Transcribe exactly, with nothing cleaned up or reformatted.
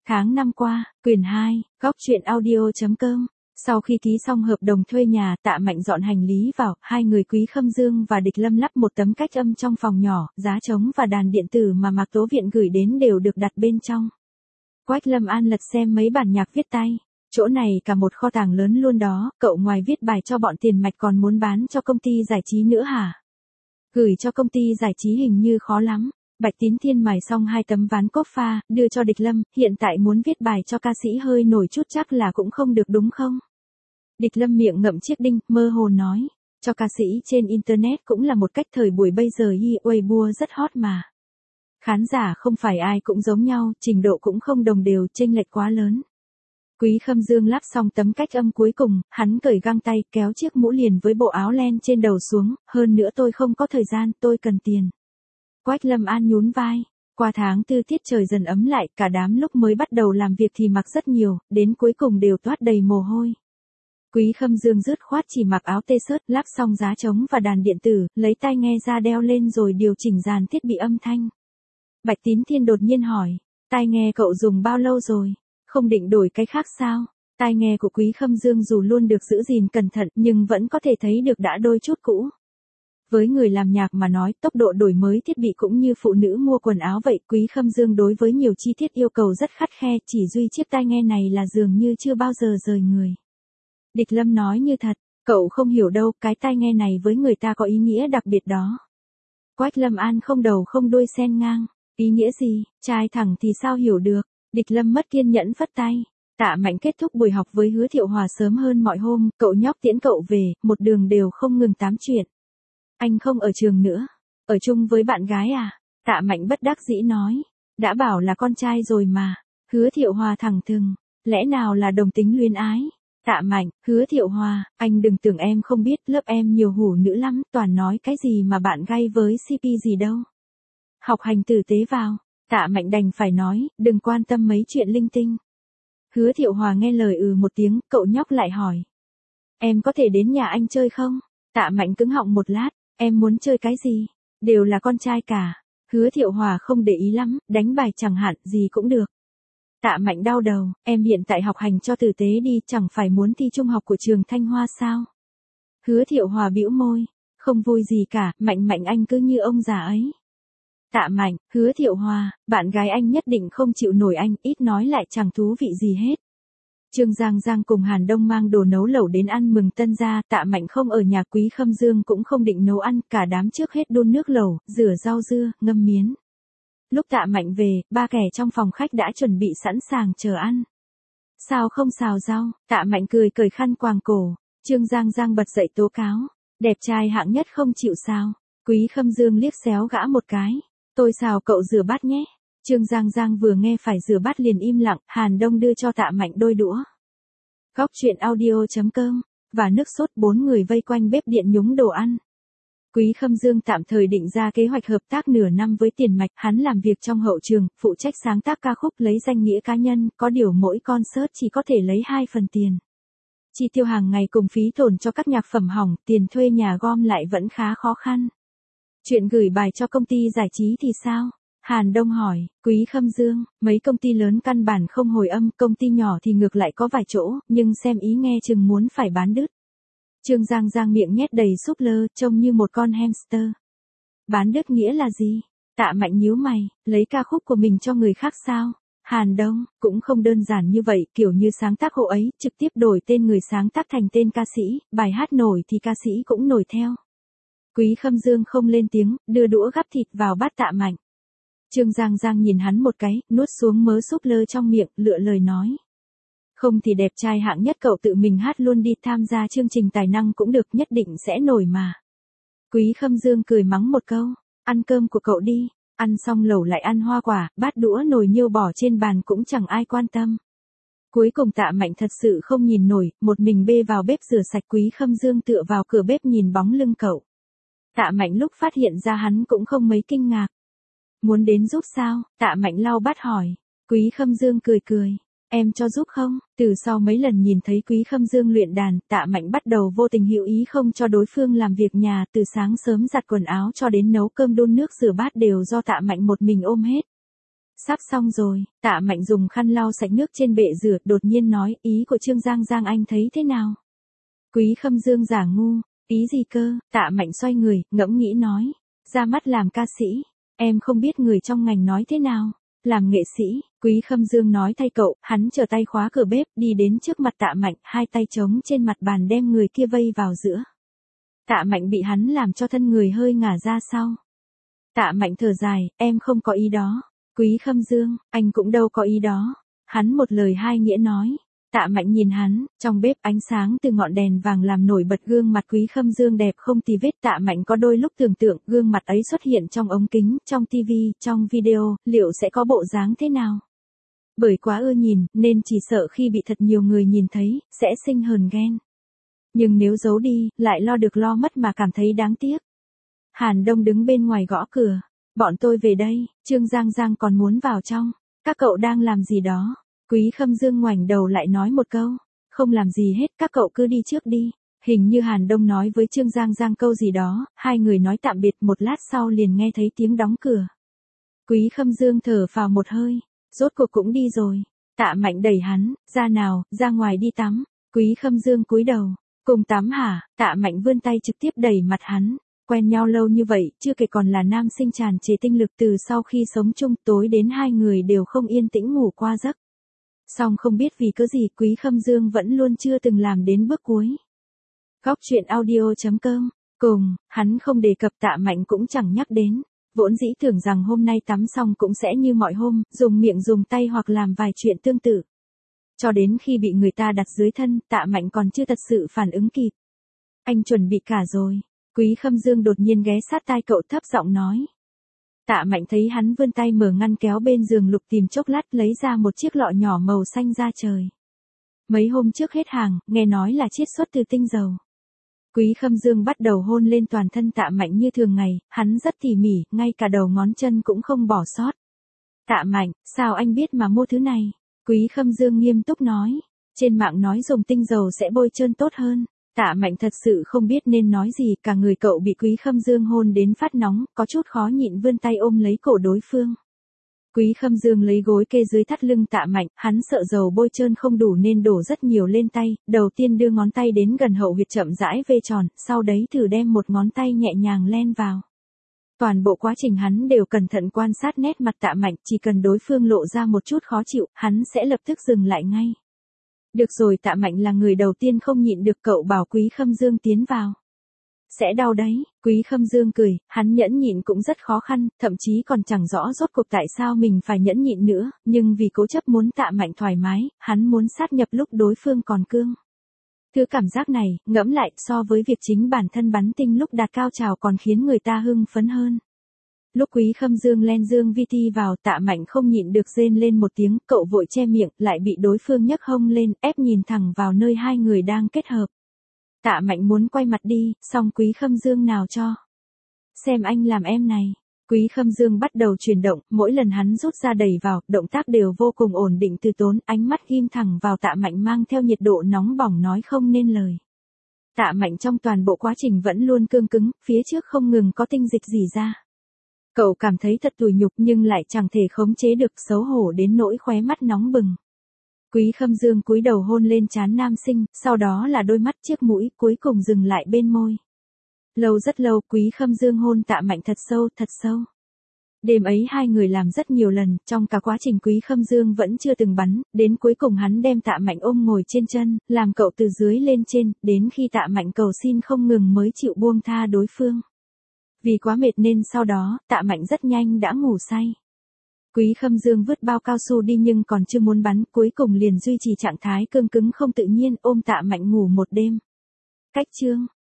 Tháng năm qua, quyển hai, góc truyện audio.com. Sau khi ký xong hợp đồng thuê nhà, Tạ Mạnh dọn hành lý vào, hai người Quý Khâm Dương và Địch Lâm lắp một tấm cách âm trong phòng nhỏ, giá trống và đàn điện tử mà Mạc Tố Viện gửi đến đều được đặt bên trong. Quách Lâm An lật xem mấy bản nhạc viết tay. Chỗ này cả một kho tàng lớn luôn đó, cậu ngoài viết bài cho bọn Tiền Mạch còn muốn bán cho công ty giải trí nữa hả? Gửi cho công ty giải trí hình như khó lắm. Bạch Tín Thiên mài xong hai tấm ván cốp pha, đưa cho Địch Lâm, hiện tại muốn viết bài cho ca sĩ hơi nổi chút chắc là cũng không được đúng không? Địch Lâm miệng ngậm chiếc đinh, mơ hồ nói, cho ca sĩ trên Internet cũng là một cách thời buổi bây giờ hi, Weibo rất hot mà. Khán giả không phải ai cũng giống nhau, trình độ cũng không đồng đều, chênh lệch quá lớn. Quý Khâm Dương lắp xong tấm cách âm cuối cùng, hắn cởi găng tay, kéo chiếc mũ liền với bộ áo len trên đầu xuống, hơn nữa tôi không có thời gian, tôi cần tiền. Quách Lâm An nhún vai, qua tháng tư tiết trời dần ấm lại, cả đám lúc mới bắt đầu làm việc thì mặc rất nhiều, đến cuối cùng đều toát đầy mồ hôi. Quý Khâm Dương dứt khoát chỉ mặc áo t-shirt, lắp xong giá trống và đàn điện tử, lấy tai nghe ra đeo lên rồi điều chỉnh dàn thiết bị âm thanh. Bạch Tín Thiên đột nhiên hỏi, tai nghe cậu dùng bao lâu rồi, không định đổi cái khác sao? Tai nghe của Quý Khâm Dương dù luôn được giữ gìn cẩn thận nhưng vẫn có thể thấy được đã đôi chút cũ. Với người làm nhạc mà nói, tốc độ đổi mới thiết bị cũng như phụ nữ mua quần áo vậy, Quý Khâm Dương đối với nhiều chi tiết yêu cầu rất khắt khe, chỉ duy chiếc tai nghe này là dường như chưa bao giờ rời người. Địch Lâm nói như thật, cậu không hiểu đâu, cái tai nghe này với người ta có ý nghĩa đặc biệt đó. Quách Lâm An không đầu không đuôi xen ngang, ý nghĩa gì, trai thẳng thì sao hiểu được, Địch Lâm mất kiên nhẫn phất tay. Tạ Mạnh kết thúc buổi học với Hứa Thiệu Hòa sớm hơn mọi hôm, cậu nhóc tiễn cậu về, một đường đều không ngừng tám chuyện. Anh không ở trường nữa, ở chung với bạn gái à? Tạ Mạnh bất đắc dĩ nói, đã bảo là con trai rồi mà. Hứa Thiệu Hòa thẳng thừng, lẽ nào là đồng tính luyến ái? Tạ Mạnh, Hứa Thiệu Hòa, anh đừng tưởng em không biết, lớp em nhiều hủ nữ lắm, toàn nói cái gì mà bạn gay với xê pê gì đâu. Học hành tử tế vào, Tạ Mạnh đành phải nói, đừng quan tâm mấy chuyện linh tinh. Hứa Thiệu Hòa nghe lời ừ một tiếng, cậu nhóc lại hỏi, em có thể đến nhà anh chơi không? Tạ Mạnh cứng họng một lát, em muốn chơi cái gì? Đều là con trai cả. Hứa Thiệu Hòa không để ý lắm, đánh bài chẳng hạn, gì cũng được. Tạ Mạnh đau đầu, em hiện tại học hành cho tử tế đi, chẳng phải muốn thi trung học của trường Thanh Hoa sao? Hứa Thiệu Hòa bĩu môi, không vui gì cả, Mạnh Mạnh anh cứ như ông già ấy. Tạ Mạnh, Hứa Thiệu Hòa, bạn gái anh nhất định không chịu nổi anh, ít nói lại chẳng thú vị gì hết. Trương Giang Giang cùng Hàn Đông mang đồ nấu lẩu đến ăn mừng tân gia, Tạ Mạnh không ở nhà, Quý Khâm Dương cũng không định nấu ăn, cả đám trước hết đun nước lẩu, rửa rau dưa, ngâm miến. Lúc Tạ Mạnh về, ba kẻ trong phòng khách đã chuẩn bị sẵn sàng chờ ăn. Sao không xào rau? Tạ Mạnh cười cởi khăn quàng cổ. Trương Giang Giang bật dậy tố cáo, đẹp trai hạng nhất không chịu sao? Quý Khâm Dương liếc xéo gã một cái, tôi xào cậu rửa bát nhé. Trương Giang Giang vừa nghe phải rửa bát liền im lặng, Hàn Đông đưa cho Tạ Mạnh đôi đũa. Góc truyện audio.com, và nước sốt, bốn người vây quanh bếp điện nhúng đồ ăn. Quý Khâm Dương tạm thời định ra kế hoạch hợp tác nửa năm với Tiền Mạch, hắn làm việc trong hậu trường, phụ trách sáng tác ca khúc lấy danh nghĩa cá nhân, có điều mỗi concert chỉ có thể lấy hai phần tiền. Chi tiêu hàng ngày cùng phí tổn cho các nhạc phẩm hỏng, tiền thuê nhà gom lại vẫn khá khó khăn. Chuyện gửi bài cho công ty giải trí thì sao? Hàn Đông hỏi, Quý Khâm Dương, mấy công ty lớn căn bản không hồi âm, công ty nhỏ thì ngược lại có vài chỗ, nhưng xem ý nghe chừng muốn phải bán đứt. Trương Giang Giang miệng nhét đầy súp lơ, trông như một con hamster. Bán đứt nghĩa là gì? Tạ Mạnh nhíu mày, lấy ca khúc của mình cho người khác sao? Hàn Đông, cũng không đơn giản như vậy, kiểu như sáng tác hộ ấy, trực tiếp đổi tên người sáng tác thành tên ca sĩ, bài hát nổi thì ca sĩ cũng nổi theo. Quý Khâm Dương không lên tiếng, đưa đũa gắp thịt vào bát Tạ Mạnh. Trương Giang Giang nhìn hắn một cái, nuốt xuống mớ súp lơ trong miệng, lựa lời nói. Không thì đẹp trai hạng nhất cậu tự mình hát luôn đi, tham gia chương trình tài năng cũng được, nhất định sẽ nổi mà. Quý Khâm Dương cười mắng một câu, ăn cơm của cậu đi, ăn xong lẩu lại ăn hoa quả, bát đũa nồi niêu bỏ trên bàn cũng chẳng ai quan tâm. Cuối cùng Tạ Mạnh thật sự không nhìn nổi, một mình bê vào bếp rửa sạch. Quý Khâm Dương tựa vào cửa bếp nhìn bóng lưng cậu. Tạ Mạnh lúc phát hiện ra hắn cũng không mấy kinh ngạc. Muốn đến giúp sao? Tạ Mạnh lau bát hỏi. Quý Khâm Dương cười cười. Em cho giúp không? Từ sau mấy lần nhìn thấy Quý Khâm Dương luyện đàn, Tạ Mạnh bắt đầu vô tình hữu ý không cho đối phương làm việc nhà, từ sáng sớm giặt quần áo cho đến nấu cơm đun nước rửa bát đều do Tạ Mạnh một mình ôm hết. Sắp xong rồi, Tạ Mạnh dùng khăn lau sạch nước trên bệ rửa, đột nhiên nói, ý của Trương Giang Giang anh thấy thế nào? Quý Khâm Dương giả ngu, ý gì cơ? Tạ Mạnh xoay người, ngẫm nghĩ nói, ra mắt làm ca sĩ, em không biết người trong ngành nói thế nào, làm nghệ sĩ. Quý Khâm Dương nói thay cậu, hắn trở tay khóa cửa bếp, đi đến trước mặt Tạ Mạnh, hai tay trống trên mặt bàn đem người kia vây vào giữa. Tạ Mạnh bị hắn làm cho thân người hơi ngả ra sau. Tạ Mạnh thở dài, em không có ý đó. Quý Khâm Dương, anh cũng đâu có ý đó. Hắn một lời hai nghĩa nói. Tạ Mạnh nhìn hắn, trong bếp ánh sáng từ ngọn đèn vàng làm nổi bật gương mặt Quý Khâm Dương đẹp không tì vết. Tạ Mạnh có đôi lúc tưởng tượng gương mặt ấy xuất hiện trong ống kính, trong tivi, trong video, liệu sẽ có bộ dáng thế nào? Bởi quá ưa nhìn, nên chỉ sợ khi bị thật nhiều người nhìn thấy, sẽ sinh hờn ghen. Nhưng nếu giấu đi, lại lo được lo mất mà cảm thấy đáng tiếc. Hàn Đông đứng bên ngoài gõ cửa. Bọn tôi về đây, Trương Giang Giang còn muốn vào trong. Các cậu đang làm gì đó? Quý Khâm Dương ngoảnh đầu lại nói một câu. Không làm gì hết, các cậu cứ đi trước đi. Hình như Hàn Đông nói với Trương Giang Giang câu gì đó, hai người nói tạm biệt, một lát sau liền nghe thấy tiếng đóng cửa. Quý Khâm Dương thở phào một hơi, rốt cuộc cũng đi rồi. Tạ Mạnh đẩy hắn, ra nào, ra ngoài đi tắm. Quý Khâm Dương cúi đầu, cùng tắm hả? Tạ Mạnh vươn tay trực tiếp đẩy mặt hắn. Quen nhau lâu như vậy, chưa kể còn là nam sinh tràn trề tinh lực, từ sau khi sống chung tối đến hai người đều không yên tĩnh ngủ qua giấc. Song không biết vì cớ gì Quý Khâm Dương vẫn luôn chưa từng làm đến bước cuối. Góc truyện audio chấm com. Cùng, hắn không đề cập, Tạ Mạnh cũng chẳng nhắc đến. Vốn dĩ tưởng rằng hôm nay tắm xong cũng sẽ như mọi hôm, dùng miệng dùng tay hoặc làm vài chuyện tương tự. Cho đến khi bị người ta đặt dưới thân, Tạ Mạnh còn chưa thật sự phản ứng kịp. Anh chuẩn bị cả rồi. Quý Khâm Dương đột nhiên ghé sát tai cậu thấp giọng nói. Tạ Mạnh thấy hắn vươn tay mở ngăn kéo bên giường lục tìm chốc lát, lấy ra một chiếc lọ nhỏ màu xanh da trời. Mấy hôm trước hết hàng, nghe nói là chiết xuất từ tinh dầu. Quý Khâm Dương bắt đầu hôn lên toàn thân Tạ Mạnh như thường ngày, hắn rất tỉ mỉ, ngay cả đầu ngón chân cũng không bỏ sót. Tạ Mạnh, sao anh biết mà mua thứ này? Quý Khâm Dương nghiêm túc nói. Trên mạng nói dùng tinh dầu sẽ bôi trơn tốt hơn. Tạ Mạnh thật sự không biết nên nói gì, cả người cậu bị Quý Khâm Dương hôn đến phát nóng, có chút khó nhịn vươn tay ôm lấy cổ đối phương. Quý Khâm Dương lấy gối kê dưới thắt lưng Tạ Mạnh, hắn sợ dầu bôi trơn không đủ nên đổ rất nhiều lên tay, đầu tiên đưa ngón tay đến gần hậu huyệt chậm rãi vê tròn, sau đấy thử đem một ngón tay nhẹ nhàng len vào. Toàn bộ quá trình hắn đều cẩn thận quan sát nét mặt Tạ Mạnh, chỉ cần đối phương lộ ra một chút khó chịu, hắn sẽ lập tức dừng lại ngay. Được rồi, Tạ Mạnh là người đầu tiên không nhịn được, cậu bảo Quý Khâm Dương tiến vào. Sẽ đau đấy. Quý Khâm Dương cười, hắn nhẫn nhịn cũng rất khó khăn, thậm chí còn chẳng rõ rốt cuộc tại sao mình phải nhẫn nhịn nữa, nhưng vì cố chấp muốn Tạ Mạnh thoải mái, hắn muốn sát nhập lúc đối phương còn cương. Thứ cảm giác này, ngẫm lại, so với việc chính bản thân bắn tinh lúc đạt cao trào còn khiến người ta hưng phấn hơn. Lúc Quý Khâm Dương len Dương vi ti vào, Tạ Mạnh không nhịn được rên lên một tiếng, cậu vội che miệng, lại bị đối phương nhấc hông lên, ép nhìn thẳng vào nơi hai người đang kết hợp. Tạ Mạnh muốn quay mặt đi, song Quý Khâm Dương nào cho. Xem anh làm em này. Quý Khâm Dương bắt đầu chuyển động, mỗi lần hắn rút ra đẩy vào, động tác đều vô cùng ổn định từ tốn, ánh mắt ghim thẳng vào Tạ Mạnh mang theo nhiệt độ nóng bỏng nói không nên lời. Tạ Mạnh trong toàn bộ quá trình vẫn luôn cương cứng, phía trước không ngừng có tinh dịch rỉ ra. Cậu cảm thấy thật tủi nhục nhưng lại chẳng thể khống chế được, xấu hổ đến nỗi khóe mắt nóng bừng. Quý Khâm Dương cúi đầu hôn lên trán nam sinh, sau đó là đôi mắt, chiếc mũi, cuối cùng dừng lại bên môi. Lâu rất lâu, Quý Khâm Dương hôn Tạ Mạnh thật sâu, thật sâu. Đêm ấy hai người làm rất nhiều lần, trong cả quá trình Quý Khâm Dương vẫn chưa từng bắn, đến cuối cùng hắn đem Tạ Mạnh ôm ngồi trên chân, làm cậu từ dưới lên trên, đến khi Tạ Mạnh cầu xin không ngừng mới chịu buông tha đối phương. Vì quá mệt nên sau đó, Tạ Mạnh rất nhanh đã ngủ say. Quý Khâm Dương vứt bao cao su đi nhưng còn chưa muốn bắn, cuối cùng liền duy trì trạng thái cương cứng không tự nhiên, ôm Tạ Mạnh ngủ một đêm. Cách chương